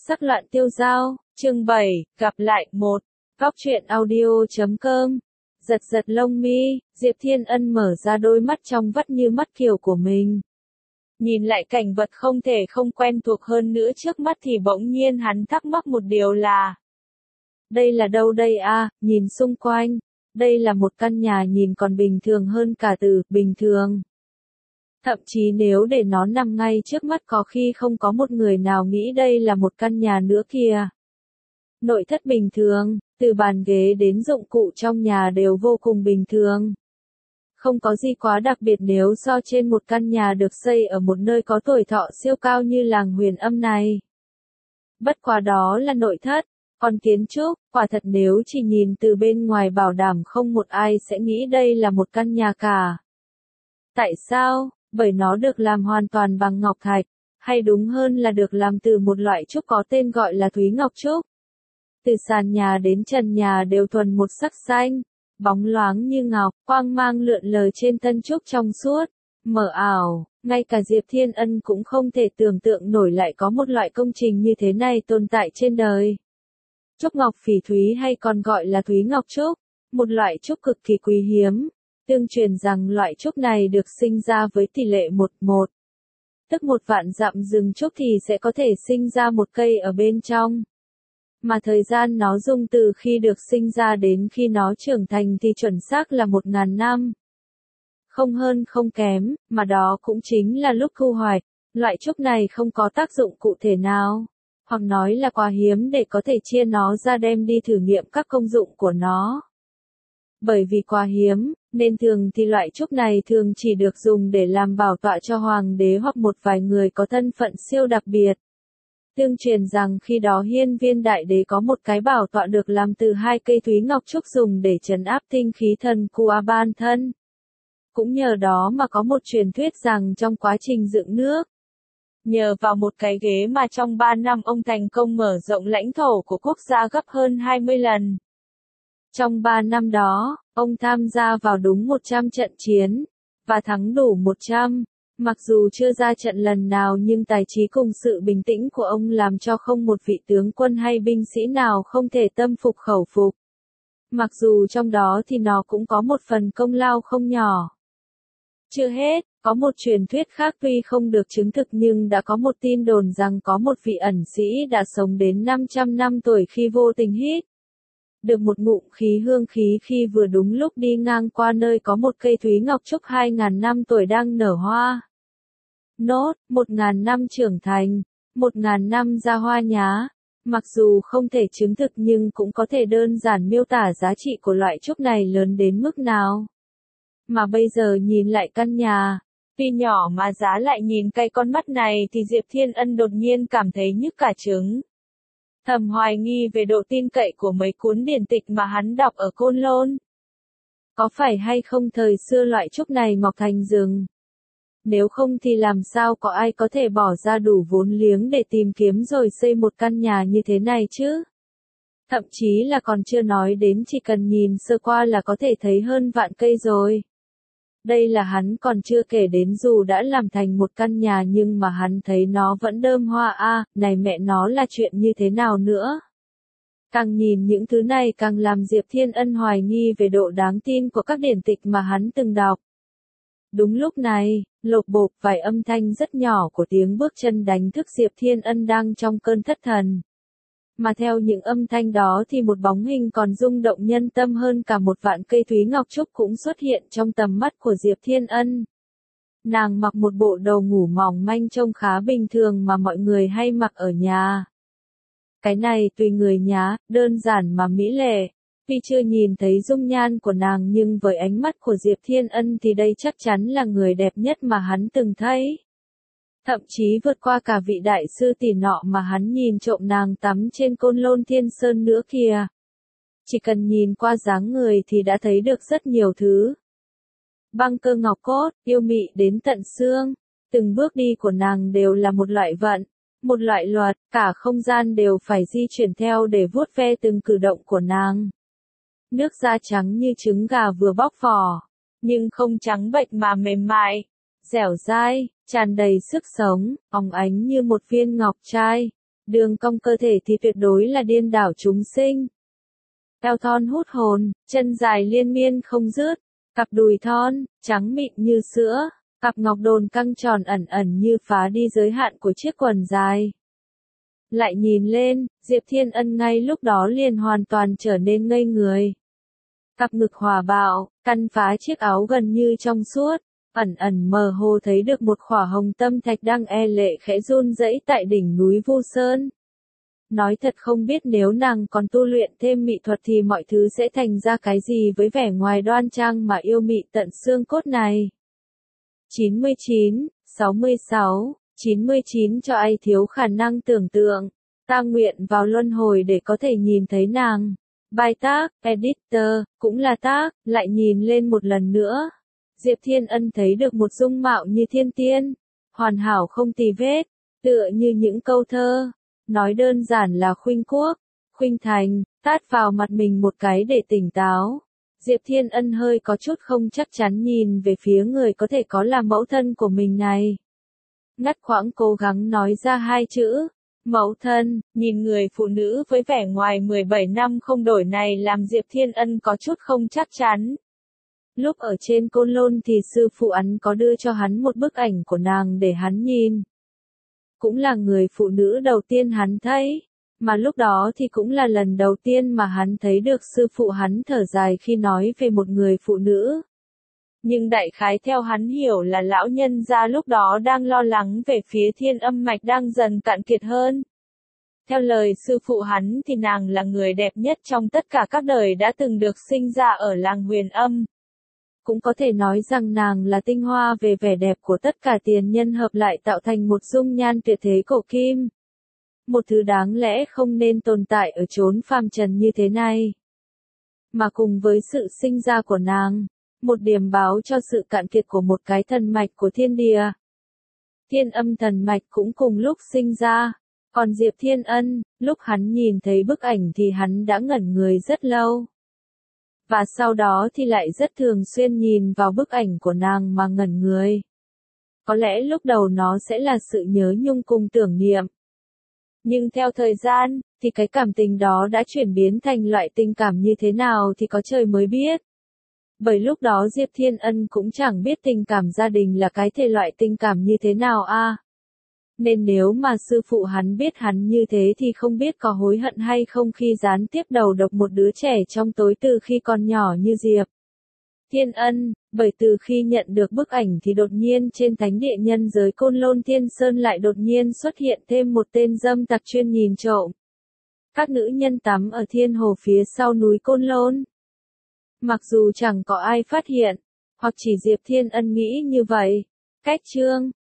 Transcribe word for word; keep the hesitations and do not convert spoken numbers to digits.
sắc loạn tiêu dao, chương bảy, gặp lại, một. Góc truyện audio chấm com. Giật giật lông mi, Diệp Thiên Ân mở ra đôi mắt trong vắt như mắt kiều của mình. Nhìn lại cảnh vật không thể không quen thuộc hơn nữa trước mắt thì bỗng nhiên hắn thắc mắc một điều là: đây là đâu đây a? À, nhìn xung quanh, đây là một căn nhà nhìn còn bình thường hơn cả từ bình thường. Thậm chí nếu để nó nằm ngay trước mắt có khi không có một người nào nghĩ đây là một căn nhà nữa kìa. Nội thất bình thường, từ bàn ghế đến dụng cụ trong nhà đều vô cùng bình thường. Không có gì quá đặc biệt nếu so trên một căn nhà được xây ở một nơi có tuổi thọ siêu cao như làng Huyền Âm này. Bất quá đó là nội thất, còn kiến trúc, quả thật nếu chỉ nhìn từ bên ngoài bảo đảm không một ai sẽ nghĩ đây là một căn nhà cả. Tại sao? Bởi nó được làm hoàn toàn bằng ngọc thạch, hay đúng hơn là được làm từ một loại trúc có tên gọi là Thúy Ngọc Trúc. Từ sàn nhà đến trần nhà đều thuần một sắc xanh, bóng loáng như ngọc, quang mang lượn lờ trên thân trúc trong suốt, mờ ảo, ngay cả Diệp Thiên Ân cũng không thể tưởng tượng nổi lại có một loại công trình như thế này tồn tại trên đời. Trúc ngọc phỉ thúy hay còn gọi là Thúy Ngọc Trúc, một loại trúc cực kỳ quý hiếm. Tương truyền rằng loại trúc này được sinh ra với tỷ lệ một một. Tức một vạn dặm rừng trúc thì sẽ có thể sinh ra một cây ở bên trong. Mà thời gian nó dùng từ khi được sinh ra đến khi nó trưởng thành thì chuẩn xác là một ngàn năm. Không hơn không kém, mà đó cũng chính là lúc thu hoạch. Loại trúc này không có tác dụng cụ thể nào, hoặc nói là quá hiếm để có thể chia nó ra đem đi thử nghiệm các công dụng của nó. Bởi vì quá hiếm, nên thường thì loại trúc này thường chỉ được dùng để làm bảo tọa cho hoàng đế hoặc một vài người có thân phận siêu đặc biệt. Tương truyền rằng khi đó Hiên Viên Đại Đế có một cái bảo tọa được làm từ hai cây Thúy Ngọc Trúc dùng để trấn áp tinh khí thần của Ban Thân. Cũng nhờ đó mà có một truyền thuyết rằng trong quá trình dựng nước, nhờ vào một cái ghế mà trong ba năm ông thành công mở rộng lãnh thổ của quốc gia gấp hơn hai mươi lần. Trong ba năm đó, ông tham gia vào đúng một trăm trận chiến, và thắng đủ một trăm. Mặc dù chưa ra trận lần nào nhưng tài trí cùng sự bình tĩnh của ông làm cho không một vị tướng quân hay binh sĩ nào không thể tâm phục khẩu phục. Mặc dù trong đó thì nó cũng có một phần công lao không nhỏ. Chưa hết, có một truyền thuyết khác tuy không được chứng thực nhưng đã có một tin đồn rằng có một vị ẩn sĩ đã sống đến năm trăm năm tuổi khi vô tình hít được một ngụm khí hương khí khi vừa đúng lúc đi ngang qua nơi có một cây Thúy Ngọc Trúc hai ngàn năm tuổi đang nở hoa. Nốt, một ngàn năm trưởng thành, một ngàn năm ra hoa nhá. Mặc dù không thể chứng thực nhưng cũng có thể đơn giản miêu tả giá trị của loại trúc này lớn đến mức nào. Mà bây giờ nhìn lại căn nhà, tuy nhỏ mà giá lại nhìn cay con mắt này thì Diệp Thiên Ân đột nhiên cảm thấy nhức cả trứng. Thầm hoài nghi về độ tin cậy của mấy cuốn điển tịch mà hắn đọc ở Côn Lôn. Có phải hay không thời xưa loại trúc này mọc thành rừng? Nếu không thì làm sao có ai có thể bỏ ra đủ vốn liếng để tìm kiếm rồi xây một căn nhà như thế này chứ? Thậm chí là còn chưa nói đến chỉ cần nhìn sơ qua là có thể thấy hơn vạn cây rồi. Đây là hắn còn chưa kể đến dù đã làm thành một căn nhà nhưng mà hắn thấy nó vẫn đơm hoa a, à, này mẹ nó là chuyện như thế nào nữa? Càng nhìn những thứ này càng làm Diệp Thiên Ân hoài nghi về độ đáng tin của các điển tịch mà hắn từng đọc. Đúng lúc này, lộp bộp vài âm thanh rất nhỏ của tiếng bước chân đánh thức Diệp Thiên Ân đang trong cơn thất thần. Mà theo những âm thanh đó thì một bóng hình còn rung động nhân tâm hơn cả một vạn cây Thúy Ngọc Trúc cũng xuất hiện trong tầm mắt của Diệp Thiên Ân. Nàng mặc một bộ đồ ngủ mỏng manh trông khá bình thường mà mọi người hay mặc ở nhà. Cái này tùy người nhá, đơn giản mà mỹ lệ. Tuy chưa nhìn thấy dung nhan của nàng nhưng với ánh mắt của Diệp Thiên Ân thì đây chắc chắn là người đẹp nhất mà hắn từng thấy. Thậm chí vượt qua cả vị đại sư tỷ nọ mà hắn nhìn trộm nàng tắm trên Côn Lôn Thiên Sơn nữa kìa. Chỉ cần nhìn qua dáng người thì đã thấy được rất nhiều thứ. Băng cơ ngọc cốt, yêu mị đến tận xương. Từng bước đi của nàng đều là một loại vận, một loại luật, cả không gian đều phải di chuyển theo để vuốt ve từng cử động của nàng. Nước da trắng như trứng gà vừa bóc vỏ, nhưng không trắng bệch mà mềm mại, dẻo dai, tràn đầy sức sống, óng ánh như một viên ngọc trai. Đường cong cơ thể thì tuyệt đối là điên đảo chúng sinh. Eo thon hút hồn, chân dài liên miên không dứt, cặp đùi thon, trắng mịn như sữa, cặp ngọc đồn căng tròn ẩn ẩn như phá đi giới hạn của chiếc quần dài. Lại nhìn lên, Diệp Thiên Ân ngay lúc đó liền hoàn toàn trở nên ngây người. Cặp ngực hòa bạo, căn phá chiếc áo gần như trong suốt, ẩn ẩn mờ hồ thấy được một khỏa hồng tâm thạch đang e lệ khẽ run rẩy tại đỉnh núi Vu Sơn. Nói thật không biết nếu nàng còn tu luyện thêm mị thuật thì mọi thứ sẽ thành ra cái gì với vẻ ngoài đoan trang mà yêu mị tận xương cốt này. chín mươi chín, sáu mươi sáu, chín mươi chín cho ai thiếu khả năng tưởng tượng. Ta nguyện vào luân hồi để có thể nhìn thấy nàng. Bài tác, editor, cũng là tác, lại nhìn lên một lần nữa. Diệp Thiên Ân thấy được một dung mạo như thiên tiên, hoàn hảo không tì vết, tựa như những câu thơ. Nói đơn giản là khuynh quốc, khuynh thành, tát vào mặt mình một cái để tỉnh táo. Diệp Thiên Ân hơi có chút không chắc chắn nhìn về phía người có thể có là mẫu thân của mình này. Ngắt quãng cố gắng nói ra hai chữ, mẫu thân, nhìn người phụ nữ với vẻ ngoài mười bảy năm không đổi này làm Diệp Thiên Ân có chút không chắc chắn. Lúc ở trên Côn Lôn thì sư phụ hắn có đưa cho hắn một bức ảnh của nàng để hắn nhìn. Cũng là người phụ nữ đầu tiên hắn thấy, mà lúc đó thì cũng là lần đầu tiên mà hắn thấy được sư phụ hắn thở dài khi nói về một người phụ nữ. Nhưng đại khái theo hắn hiểu là lão nhân gia lúc đó đang lo lắng về phía thiên âm mạch đang dần cạn kiệt hơn. Theo lời sư phụ hắn thì nàng là người đẹp nhất trong tất cả các đời đã từng được sinh ra ở làng Huyền Âm. Cũng có thể nói rằng nàng là tinh hoa về vẻ đẹp của tất cả tiền nhân hợp lại tạo thành một dung nhan tuyệt thế cổ kim. Một thứ đáng lẽ không nên tồn tại ở chốn phàm trần như thế này. Mà cùng với sự sinh ra của nàng, một điểm báo cho sự cạn kiệt của một cái thần mạch của thiên địa. Thiên âm thần mạch cũng cùng lúc sinh ra. Còn Diệp Thiên Ân, lúc hắn nhìn thấy bức ảnh thì hắn đã ngẩn người rất lâu. Và sau đó thì lại rất thường xuyên nhìn vào bức ảnh của nàng mà ngẩn người. Có lẽ lúc đầu nó sẽ là sự nhớ nhung cùng tưởng niệm. Nhưng theo thời gian, thì cái cảm tình đó đã chuyển biến thành loại tình cảm như thế nào thì có trời mới biết. Bởi lúc đó Diệp Thiên Ân cũng chẳng biết tình cảm gia đình là cái thể loại tình cảm như thế nào a. À. Nên nếu mà sư phụ hắn biết hắn như thế thì không biết có hối hận hay không khi gián tiếp đầu độc một đứa trẻ trong tối từ khi còn nhỏ như Diệp Thiên Ân, bởi từ khi nhận được bức ảnh thì đột nhiên trên thánh địa nhân giới Côn Lôn Thiên Sơn lại đột nhiên xuất hiện thêm một tên dâm tặc chuyên nhìn trộm các nữ nhân tắm ở thiên hồ phía sau núi Côn Lôn. Mặc dù chẳng có ai phát hiện, hoặc chỉ Diệp Thiên Ân nghĩ như vậy. Cách chương